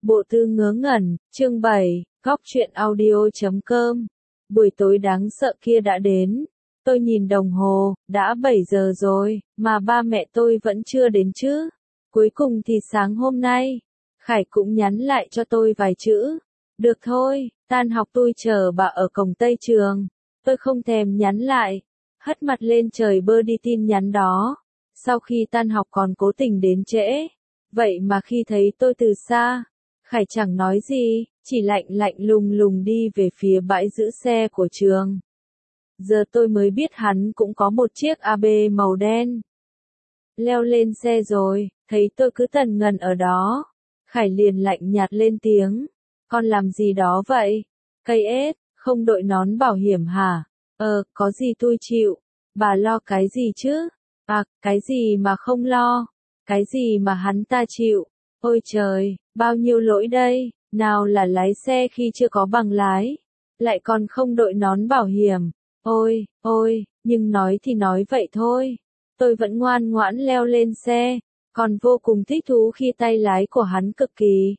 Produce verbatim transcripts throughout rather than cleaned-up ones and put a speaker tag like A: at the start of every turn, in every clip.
A: Bộ Tư Ngớ Ngẩn, chương bảy, góc truyện audio chấm com. Buổi tối đáng sợ kia đã đến. Tôi nhìn đồng hồ, đã bảy giờ rồi, mà ba mẹ tôi vẫn chưa đến chứ. Cuối cùng thì sáng hôm nay, Khải cũng nhắn lại cho tôi vài chữ. Được thôi, tan học tôi chờ bà ở cổng Tây Trường. Tôi không thèm nhắn lại, hất mặt lên trời bơ đi tin nhắn đó. Sau khi tan học còn cố tình đến trễ. Vậy mà khi thấy tôi từ xa, Khải chẳng nói gì, chỉ lạnh lạnh lùng lùng đi về phía bãi giữ xe của trường. Giờ tôi mới biết hắn cũng có một chiếc a bê màu đen. Leo lên xe rồi, thấy tôi cứ tần ngần ở đó. Khải liền lạnh nhạt lên tiếng. Con làm gì đó vậy? Cây ếch, không đội nón bảo hiểm hả? Ờ, có gì tôi chịu. Bà lo cái gì chứ? À, cái gì mà không lo? Cái gì mà hắn ta chịu? Ôi trời, bao nhiêu lỗi đây, nào là lái xe khi chưa có bằng lái, lại còn không đội nón bảo hiểm. Ôi, ôi, nhưng nói thì nói vậy thôi. Tôi vẫn ngoan ngoãn leo lên xe, còn vô cùng thích thú khi tay lái của hắn cực kỳ.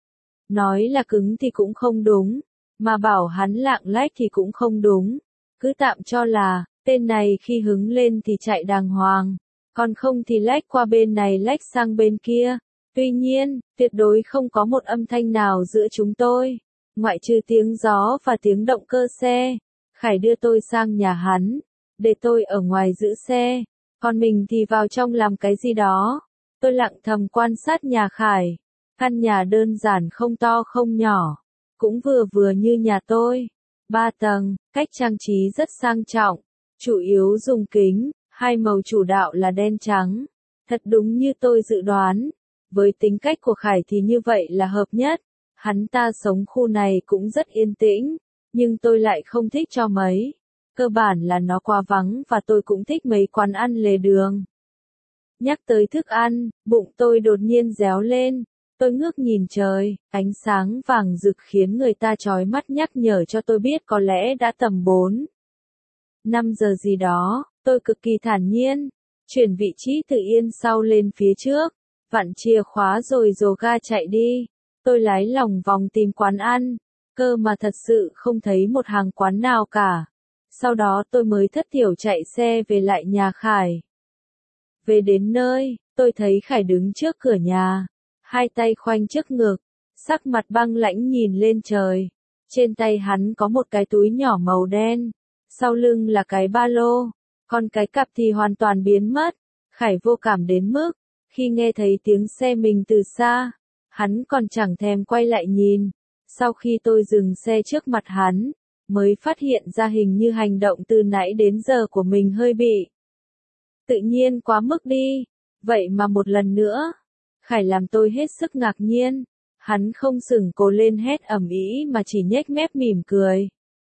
A: Nói là cứng thì cũng không đúng, mà bảo hắn lạng lách thì cũng không đúng. Cứ tạm cho là, tên này khi hứng lên thì chạy đàng hoàng, còn không thì lách qua bên này lách sang bên kia. Tuy nhiên, tuyệt đối không có một âm thanh nào giữa chúng tôi, ngoại trừ tiếng gió và tiếng động cơ xe. Khải đưa tôi sang nhà hắn, để tôi ở ngoài giữ xe, còn mình thì vào trong làm cái gì đó. Tôi lặng thầm quan sát nhà Khải, căn nhà đơn giản không to không nhỏ, cũng vừa vừa như nhà tôi. Ba tầng, cách trang trí rất sang trọng, chủ yếu dùng kính, hai màu chủ đạo là đen trắng. Thật đúng như tôi dự đoán. Với tính cách của Khải thì như vậy là hợp nhất. Hắn ta sống khu này cũng rất yên tĩnh, nhưng tôi lại không thích cho mấy. Cơ bản là nó quá vắng và tôi cũng thích mấy quán ăn lề đường. Nhắc tới thức ăn, bụng tôi đột nhiên réo lên. Tôi ngước nhìn trời, ánh sáng vàng rực khiến người ta chói mắt nhắc nhở cho tôi biết có lẽ đã tầm bốn, năm giờ gì đó. Tôi cực kỳ thản nhiên, chuyển vị trí từ yên sau lên phía trước. Vặn chìa khóa rồi dồ ga chạy đi. Tôi lái lòng vòng tìm quán ăn, cơ mà thật sự không thấy một hàng quán nào cả. Sau đó tôi mới thất thiểu chạy xe về lại nhà Khải. Về đến nơi, tôi thấy Khải đứng trước cửa nhà, hai tay khoanh trước ngực, sắc mặt băng lãnh nhìn lên trời. Trên tay hắn có một cái túi nhỏ màu đen, sau lưng là cái ba lô, còn cái cặp thì hoàn toàn biến mất. Khải vô cảm đến mức, khi nghe thấy tiếng xe mình từ xa, hắn còn chẳng thèm quay lại nhìn. Sau khi tôi dừng xe trước mặt hắn, mới phát hiện ra hình như hành động từ nãy đến giờ của mình hơi bị tự nhiên quá mức đi. Vậy mà một lần nữa, Khải làm tôi hết sức ngạc nhiên. Hắn không sừng cổ lên hét ầm ĩ mà chỉ nhếch mép mỉm cười.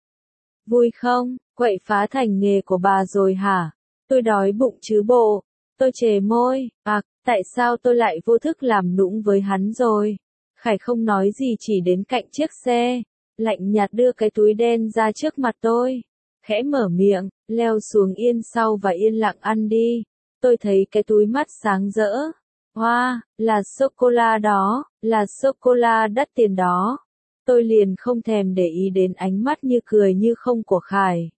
A: Vui không, quậy phá thành nghề của bà rồi hả? Tôi đói bụng chứ bộ. Tôi chề môi, à, tại sao tôi lại vô thức làm nũng với hắn rồi? Khải không nói gì chỉ đến cạnh chiếc xe, lạnh nhạt đưa cái túi đen ra trước mặt tôi. Khẽ mở miệng, leo xuống yên sau và yên lặng ăn đi. Tôi thấy cái túi mắt sáng rỡ. Hoa, wow, là sô-cô-la đó, là sô-cô-la đắt tiền đó. Tôi liền không thèm để ý đến ánh mắt như cười như không của Khải.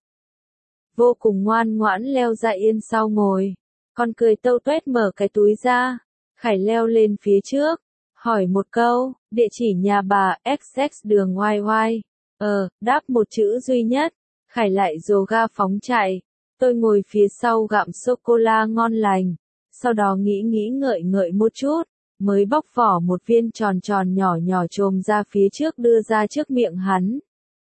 A: Vô cùng ngoan ngoãn leo ra yên sau ngồi. Còn cười tâu tuét mở cái túi ra. Khải leo lên phía trước, hỏi một câu, địa chỉ nhà bà ích ích đường oai oai. Ờ, đáp một chữ duy nhất. Khải lại dồ ga phóng chạy. Tôi ngồi phía sau gặm sô-cô-la ngon lành. Sau đó nghĩ nghĩ ngợi ngợi một chút, mới bóc vỏ một viên tròn tròn nhỏ nhỏ chồm ra phía trước đưa ra trước miệng hắn.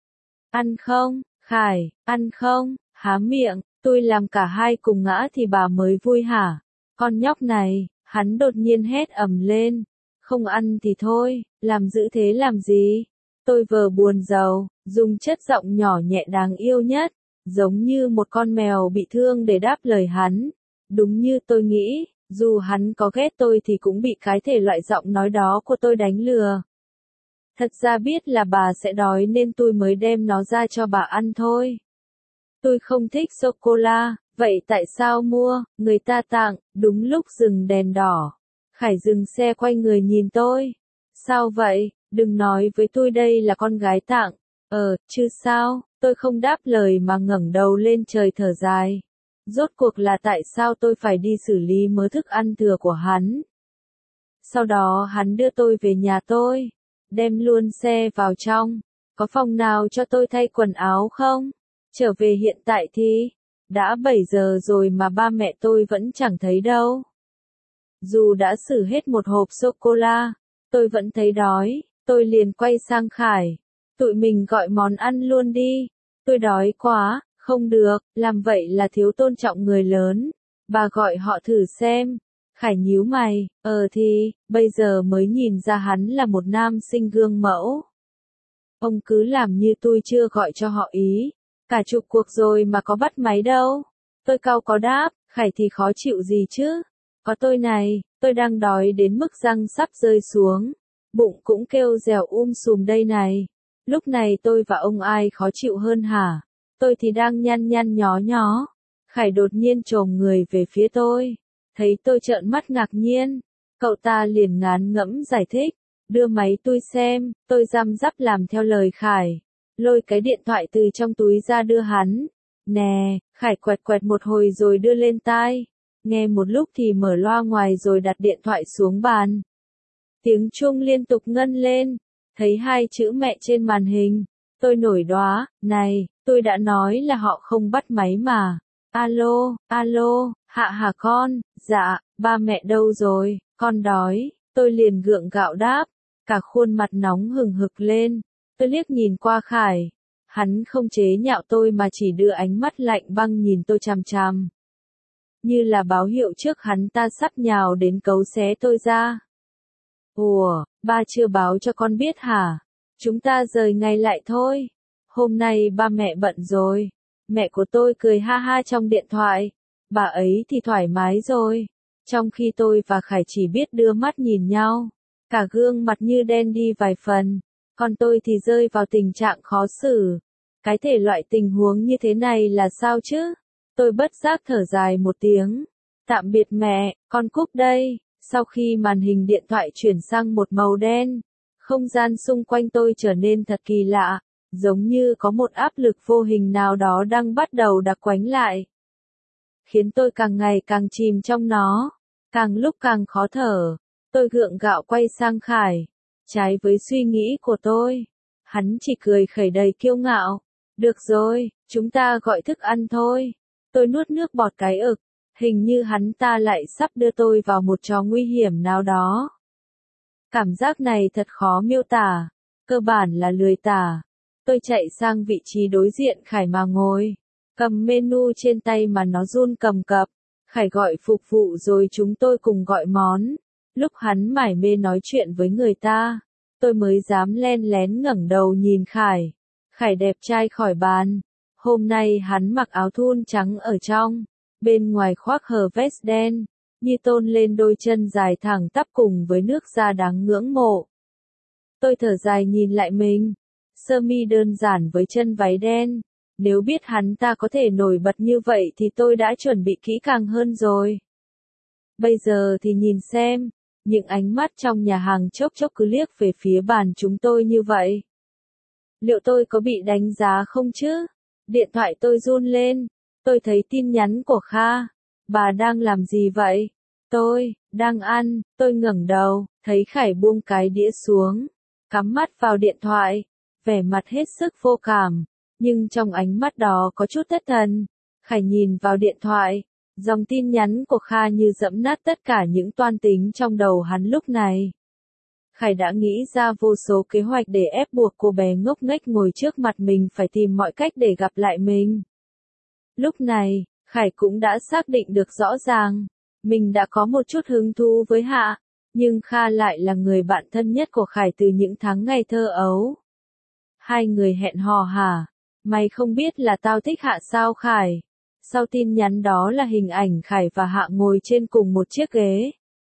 A: Ăn không, Khải, ăn không, há miệng. Tôi làm cả hai cùng ngã thì bà mới vui hả? Con nhóc này, hắn đột nhiên hét ầm lên. Không ăn thì thôi, làm dữ thế làm gì? Tôi vờ buồn rầu, dùng chất giọng nhỏ nhẹ đáng yêu nhất, giống như một con mèo bị thương để đáp lời hắn. Đúng như tôi nghĩ, dù hắn có ghét tôi thì cũng bị cái thể loại giọng nói đó của tôi đánh lừa. Thật ra biết là bà sẽ đói nên tôi mới đem nó ra cho bà ăn thôi. Tôi không thích sô-cô-la, vậy tại sao mua, người ta tặng, đúng lúc dừng đèn đỏ. Khải dừng xe quay người nhìn tôi. Sao vậy, Đừng nói với tôi đây là con gái tặng. Ờ, chứ sao, tôi không đáp lời mà ngẩng đầu lên trời thở dài. Rốt cuộc là tại sao tôi phải đi xử lý mớ thức ăn thừa của hắn. Sau đó hắn đưa tôi về nhà tôi, đem luôn xe vào trong. Có phòng nào cho tôi thay quần áo không? Trở về hiện tại thì, đã bảy giờ rồi mà ba mẹ tôi vẫn chẳng thấy đâu. Dù đã xử hết một hộp sô-cô-la, tôi vẫn thấy đói, tôi liền quay sang Khải. Tụi mình gọi món ăn luôn đi, tôi đói quá, không được, làm vậy là thiếu tôn trọng người lớn. Bà gọi họ thử xem. Khải nhíu mày, ờ thì, bây giờ mới nhìn ra hắn là một nam sinh gương mẫu. Ông cứ làm như tôi chưa gọi cho họ ý. Cả chục cuộc rồi mà có bắt máy đâu. Tôi cau có đáp, Khải thì khó chịu gì chứ. Có tôi này, tôi đang đói đến mức răng sắp rơi xuống. Bụng cũng kêu dèo um sùm đây này. Lúc này tôi và ông ai khó chịu hơn hả? Tôi thì đang nhăn nhăn nhó nhó. Khải đột nhiên chồm người về phía tôi. Thấy tôi trợn mắt ngạc nhiên. Cậu ta liền ngán ngẫm giải thích. Đưa máy tôi xem, tôi răm rắp làm theo lời Khải. Lôi cái điện thoại từ trong túi ra đưa hắn. Nè, Khải quẹt quẹt một hồi rồi đưa lên tai. Nghe một lúc thì mở loa ngoài rồi đặt điện thoại xuống bàn. Tiếng chuông liên tục ngân lên. Thấy hai chữ mẹ trên màn hình. Tôi nổi đoá, này, tôi đã nói là họ không bắt máy mà. Alo, alo, Hạ hả con, dạ, ba mẹ đâu rồi, con đói. Tôi liền gượng gạo đáp. Cả khuôn mặt nóng hừng hực lên. Tôi liếc nhìn qua Khải. Hắn không chế nhạo tôi mà chỉ đưa ánh mắt lạnh băng nhìn tôi chằm chằm. Như là báo hiệu trước hắn ta sắp nhào đến cấu xé tôi ra. Ủa, ba chưa báo cho con biết hả? Chúng ta rời ngay lại thôi. Hôm nay ba mẹ bận rồi. Mẹ của tôi cười ha ha trong điện thoại. Bà ấy thì thoải mái rồi. Trong khi tôi và Khải chỉ biết đưa mắt nhìn nhau. Cả gương mặt như đen đi vài phần. Còn tôi thì rơi vào tình trạng khó xử. Cái thể loại tình huống như thế này là sao chứ? Tôi bất giác thở dài một tiếng. Tạm biệt mẹ, con cúp đây. Sau khi màn hình điện thoại chuyển sang một màu đen, không gian xung quanh tôi trở nên thật kỳ lạ, giống như có một áp lực vô hình nào đó đang bắt đầu đặc quánh lại. Khiến tôi càng ngày càng chìm trong nó, càng lúc càng khó thở. Tôi gượng gạo quay sang Khải. Trái với suy nghĩ của tôi, hắn chỉ cười khẩy đầy kiêu ngạo. Được rồi, chúng ta gọi thức ăn thôi. Tôi nuốt nước bọt cái ực. Hình như hắn ta lại sắp đưa tôi vào một trò nguy hiểm nào đó. Cảm giác này thật khó miêu tả. Cơ bản là lười tả. Tôi chạy sang vị trí đối diện Khải mà ngồi. Cầm menu trên tay mà nó run cầm cập. Khải gọi phục vụ rồi chúng tôi cùng gọi món. Lúc hắn mải mê nói chuyện với người ta, tôi mới dám len lén ngẩng đầu nhìn Khải. Khải đẹp trai khỏi bàn. Hôm nay hắn mặc áo thun trắng ở trong, bên ngoài khoác hở vest đen, như tôn lên đôi chân dài thẳng tắp cùng với nước da đáng ngưỡng mộ. Tôi thở dài nhìn lại mình, sơ mi đơn giản với chân váy đen. Nếu biết hắn ta có thể nổi bật như vậy thì tôi đã chuẩn bị kỹ càng hơn rồi. Bây giờ thì nhìn xem, những ánh mắt trong nhà hàng chốc chốc cứ liếc về phía bàn chúng tôi như vậy. Liệu tôi có bị đánh giá không chứ? Điện thoại tôi run lên. Tôi thấy tin nhắn của Kha. Bà đang làm gì vậy? Tôi, đang ăn. Tôi ngẩng đầu, thấy Khải buông cái đĩa xuống, cắm mắt vào điện thoại, vẻ mặt hết sức vô cảm, nhưng trong ánh mắt đó có chút thất thần. Khải nhìn vào điện thoại, dòng tin nhắn của Kha như dẫm nát tất cả những toan tính trong đầu hắn lúc này. Khải đã nghĩ ra vô số kế hoạch để ép buộc cô bé ngốc nghếch ngồi trước mặt mình phải tìm mọi cách để gặp lại mình. Lúc này, Khải cũng đã xác định được rõ ràng, mình đã có một chút hứng thú với Hạ, nhưng Kha lại là người bạn thân nhất của Khải từ những tháng ngày thơ ấu. Hai người hẹn hò hả? Mày không biết là tao thích Hạ sao Khải? Sau tin nhắn đó là hình ảnh Khải và Hạ ngồi trên cùng một chiếc ghế.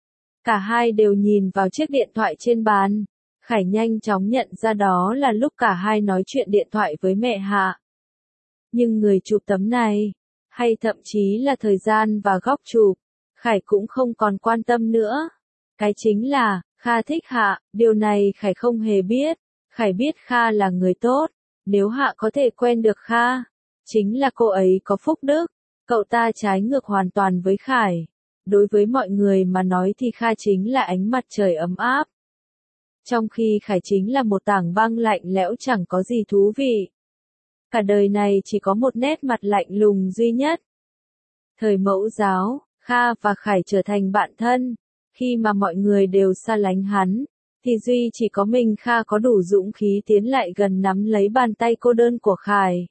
A: Cả hai đều nhìn vào chiếc điện thoại trên bàn. Khải nhanh chóng nhận ra đó là lúc cả hai nói chuyện điện thoại với mẹ Hạ. Nhưng người chụp tấm này, hay thậm chí là thời gian và góc chụp, Khải cũng không còn quan tâm nữa. Cái chính là, Kha thích Hạ, điều này Khải không hề biết. Khải biết Kha là người tốt. Nếu Hạ có thể quen được Kha, chính là cô ấy có phúc đức. Cậu ta trái ngược hoàn toàn với Khải. Đối với mọi người mà nói thì Kha chính là ánh mặt trời ấm áp. Trong khi Khải chính là một tảng băng lạnh lẽo chẳng có gì thú vị. Cả đời này chỉ có một nét mặt lạnh lùng duy nhất. Thời mẫu giáo, Kha và Khải trở thành bạn thân. Khi mà mọi người đều xa lánh hắn, thì duy chỉ có mình Kha có đủ dũng khí tiến lại gần nắm lấy bàn tay cô đơn của Khải.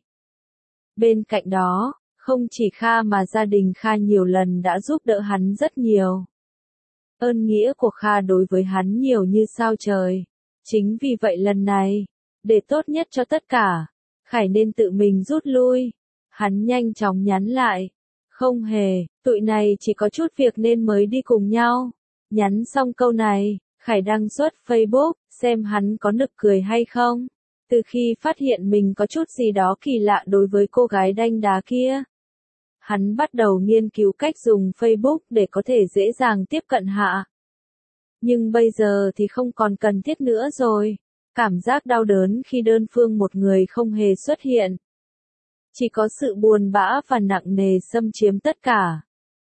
A: Bên cạnh đó, không chỉ Kha mà gia đình Kha nhiều lần đã giúp đỡ hắn rất nhiều. Ơn nghĩa của Kha đối với hắn nhiều như sao trời. Chính vì vậy lần này, để tốt nhất cho tất cả, Khải nên tự mình rút lui. Hắn nhanh chóng nhắn lại. Không hề, tụi này chỉ có chút việc nên mới đi cùng nhau. Nhắn xong câu này, Khải đăng xuất Facebook, xem hắn có nực cười hay không. Từ khi phát hiện mình có chút gì đó kỳ lạ đối với cô gái đanh đá kia, hắn bắt đầu nghiên cứu cách dùng Facebook để có thể dễ dàng tiếp cận Hạ. Nhưng bây giờ thì không còn cần thiết nữa rồi. Cảm giác đau đớn khi đơn phương một người không hề xuất hiện. Chỉ có sự buồn bã và nặng nề xâm chiếm tất cả.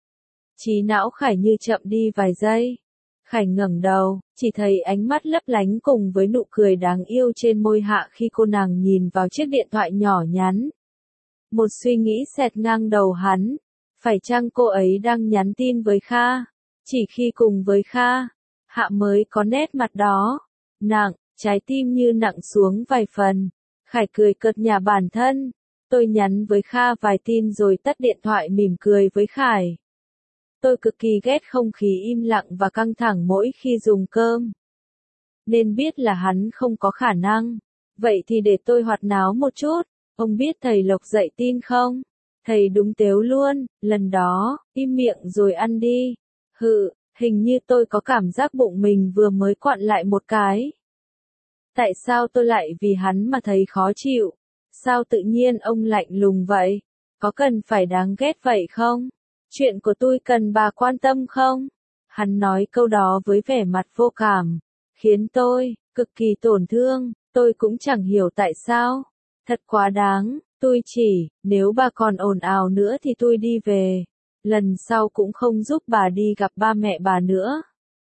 A: Trí não Khải như chậm đi vài giây. Khải ngẩng đầu, chỉ thấy ánh mắt lấp lánh cùng với nụ cười đáng yêu trên môi Hạ khi cô nàng nhìn vào chiếc điện thoại nhỏ nhắn. Một suy nghĩ xẹt ngang đầu hắn. Phải chăng cô ấy đang nhắn tin với Kha? Chỉ khi cùng với Kha, Hạ mới có nét mặt đó. Nặng, trái tim như nặng xuống vài phần. Khải cười cợt nhả bản thân. Tôi nhắn với Kha vài tin rồi tắt điện thoại mỉm cười với Khải. Tôi cực kỳ ghét không khí im lặng và căng thẳng mỗi khi dùng cơm. Nên biết là hắn không có khả năng. Vậy thì để tôi hoạt náo một chút. Ông biết thầy Lộc dạy tin không? Thầy đúng tếu luôn, lần đó, im miệng rồi ăn đi. Hự, hình như tôi có cảm giác bụng mình vừa mới quặn lại một cái. Tại sao tôi lại vì hắn mà thấy khó chịu? Sao tự nhiên ông lạnh lùng vậy? Có cần phải đáng ghét vậy không? Chuyện của tôi cần bà quan tâm không? Hắn nói câu đó với vẻ mặt vô cảm, khiến tôi cực kỳ tổn thương. Tôi cũng chẳng hiểu tại sao. Thật quá đáng. Tôi chỉ, nếu bà còn ồn ào nữa thì tôi đi về. Lần sau cũng không giúp bà đi gặp ba mẹ bà nữa.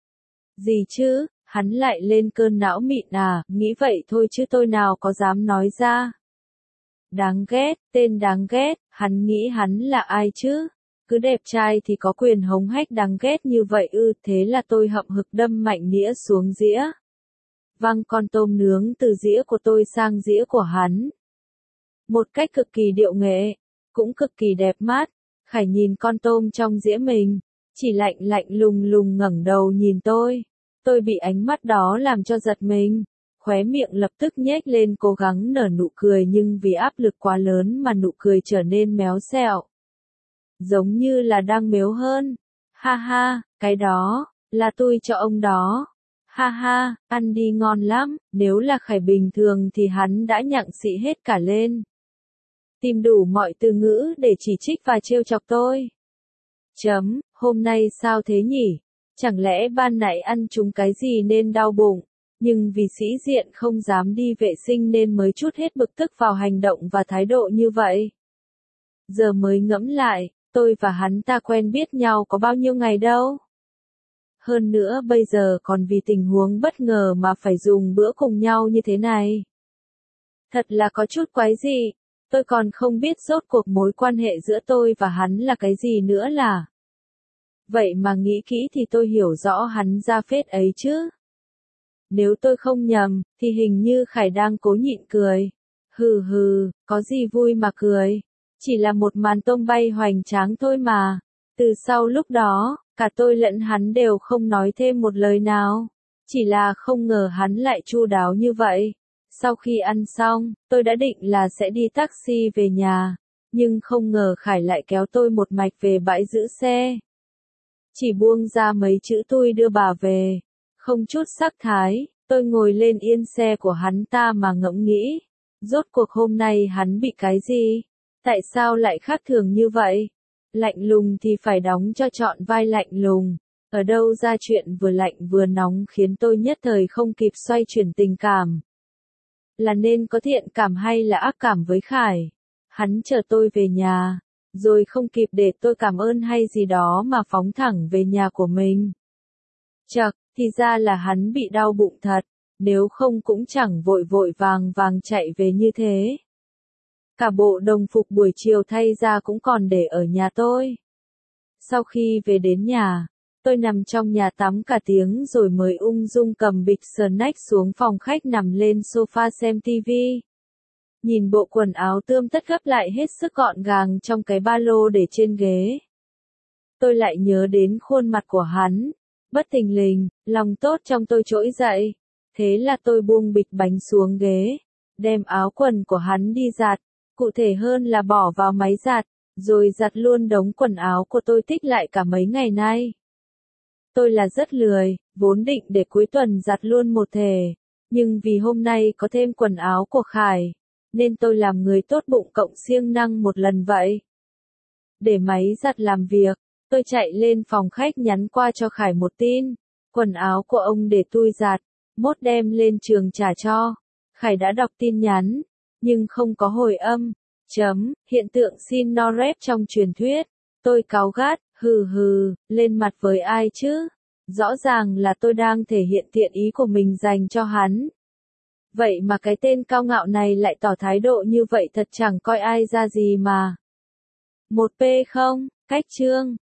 A: Gì chứ? Hắn lại lên cơn não mịn à? Nghĩ vậy thôi chứ tôi nào có dám nói ra. Đáng ghét, tên đáng ghét. Hắn nghĩ hắn là ai chứ? Cứ đẹp trai thì có quyền hống hách đáng ghét như vậy ư? Thế là tôi hậm hực đâm mạnh nĩa xuống dĩa. Văng con tôm nướng từ dĩa của tôi sang dĩa của hắn. Một cách cực kỳ điệu nghệ, cũng cực kỳ đẹp mắt. Khải nhìn con tôm trong dĩa mình, chỉ lạnh lạnh lùng lùng ngẩng đầu nhìn tôi. Tôi bị ánh mắt đó làm cho giật mình, khóe miệng lập tức nhếch lên cố gắng nở nụ cười nhưng vì áp lực quá lớn mà nụ cười trở nên méo xẹo. Giống như là đang mếu hơn. Ha ha, cái đó, là tôi cho ông đó. Ha ha, ăn đi ngon lắm, nếu là Khải bình thường thì hắn đã nhặng xị hết cả lên. Tìm đủ mọi từ ngữ để chỉ trích và trêu chọc tôi. Chấm, hôm nay sao thế nhỉ? Chẳng lẽ ban nãy ăn trúng cái gì nên đau bụng, nhưng vì sĩ diện không dám đi vệ sinh nên mới trút hết bực tức vào hành động và thái độ như vậy. Giờ mới ngẫm lại, tôi và hắn ta quen biết nhau có bao nhiêu ngày đâu. Hơn nữa bây giờ còn vì tình huống bất ngờ mà phải dùng bữa cùng nhau như thế này. Thật là có chút quái dị. Tôi còn không biết rốt cuộc mối quan hệ giữa tôi và hắn là cái gì nữa là. Vậy mà nghĩ kỹ thì tôi hiểu rõ hắn ra phết ấy chứ. Nếu tôi không nhầm, thì hình như Khải đang cố nhịn cười. Hừ hừ, có gì vui mà cười. Chỉ là một màn tôm bay hoành tráng thôi mà. Từ sau lúc đó, cả tôi lẫn hắn đều không nói thêm một lời nào. Chỉ là không ngờ hắn lại chu đáo như vậy. Sau khi ăn xong, tôi đã định là sẽ đi taxi về nhà. Nhưng không ngờ Khải lại kéo tôi một mạch về bãi giữ xe. Chỉ buông ra mấy chữ tôi đưa bà về. Không chút sắc thái, tôi ngồi lên yên xe của hắn ta mà ngẫm nghĩ. Rốt cuộc hôm nay hắn bị cái gì? Tại sao lại khác thường như vậy? Lạnh lùng thì phải đóng cho trọn vai lạnh lùng. Ở đâu ra chuyện vừa lạnh vừa nóng khiến tôi nhất thời không kịp xoay chuyển tình cảm. Là nên có thiện cảm hay là ác cảm với Khải? Hắn chờ tôi về nhà, rồi không kịp để tôi cảm ơn hay gì đó mà phóng thẳng về nhà của mình. Chậc, thì ra là hắn bị đau bụng thật, nếu không cũng chẳng vội vội vàng vàng chạy về như thế. Cả bộ đồng phục buổi chiều thay ra cũng còn để ở nhà tôi. Sau khi về đến nhà, tôi nằm trong nhà tắm cả tiếng rồi mới ung dung cầm bịch snack xuống phòng khách nằm lên sofa xem tivi. Nhìn bộ quần áo tươm tất gấp lại hết sức gọn gàng trong cái ba lô để trên ghế. Tôi lại nhớ đến khuôn mặt của hắn. Bất thình lình, lòng tốt trong tôi trỗi dậy. Thế là tôi buông bịch bánh xuống ghế, đem áo quần của hắn đi giặt, cụ thể hơn là bỏ vào máy giặt, rồi giặt luôn đống quần áo của tôi tích lại cả mấy ngày nay. Tôi là rất lười, vốn định để cuối tuần giặt luôn một thể, nhưng vì hôm nay có thêm quần áo của Khải, nên tôi làm người tốt bụng cộng siêng năng một lần vậy. Để máy giặt làm việc, tôi chạy lên phòng khách nhắn qua cho Khải một tin, quần áo của ông để tôi giặt, mốt đem lên trường trả cho. Khải đã đọc tin nhắn, nhưng không có hồi âm. Chấm, hiện tượng xin no rep trong truyền thuyết. Tôi cáu gắt, hừ hừ, lên mặt với ai chứ? Rõ ràng là tôi đang thể hiện thiện ý của mình dành cho hắn. Vậy mà cái tên cao ngạo này lại tỏ thái độ như vậy thật chẳng coi ai ra gì mà. một P không, cách chương.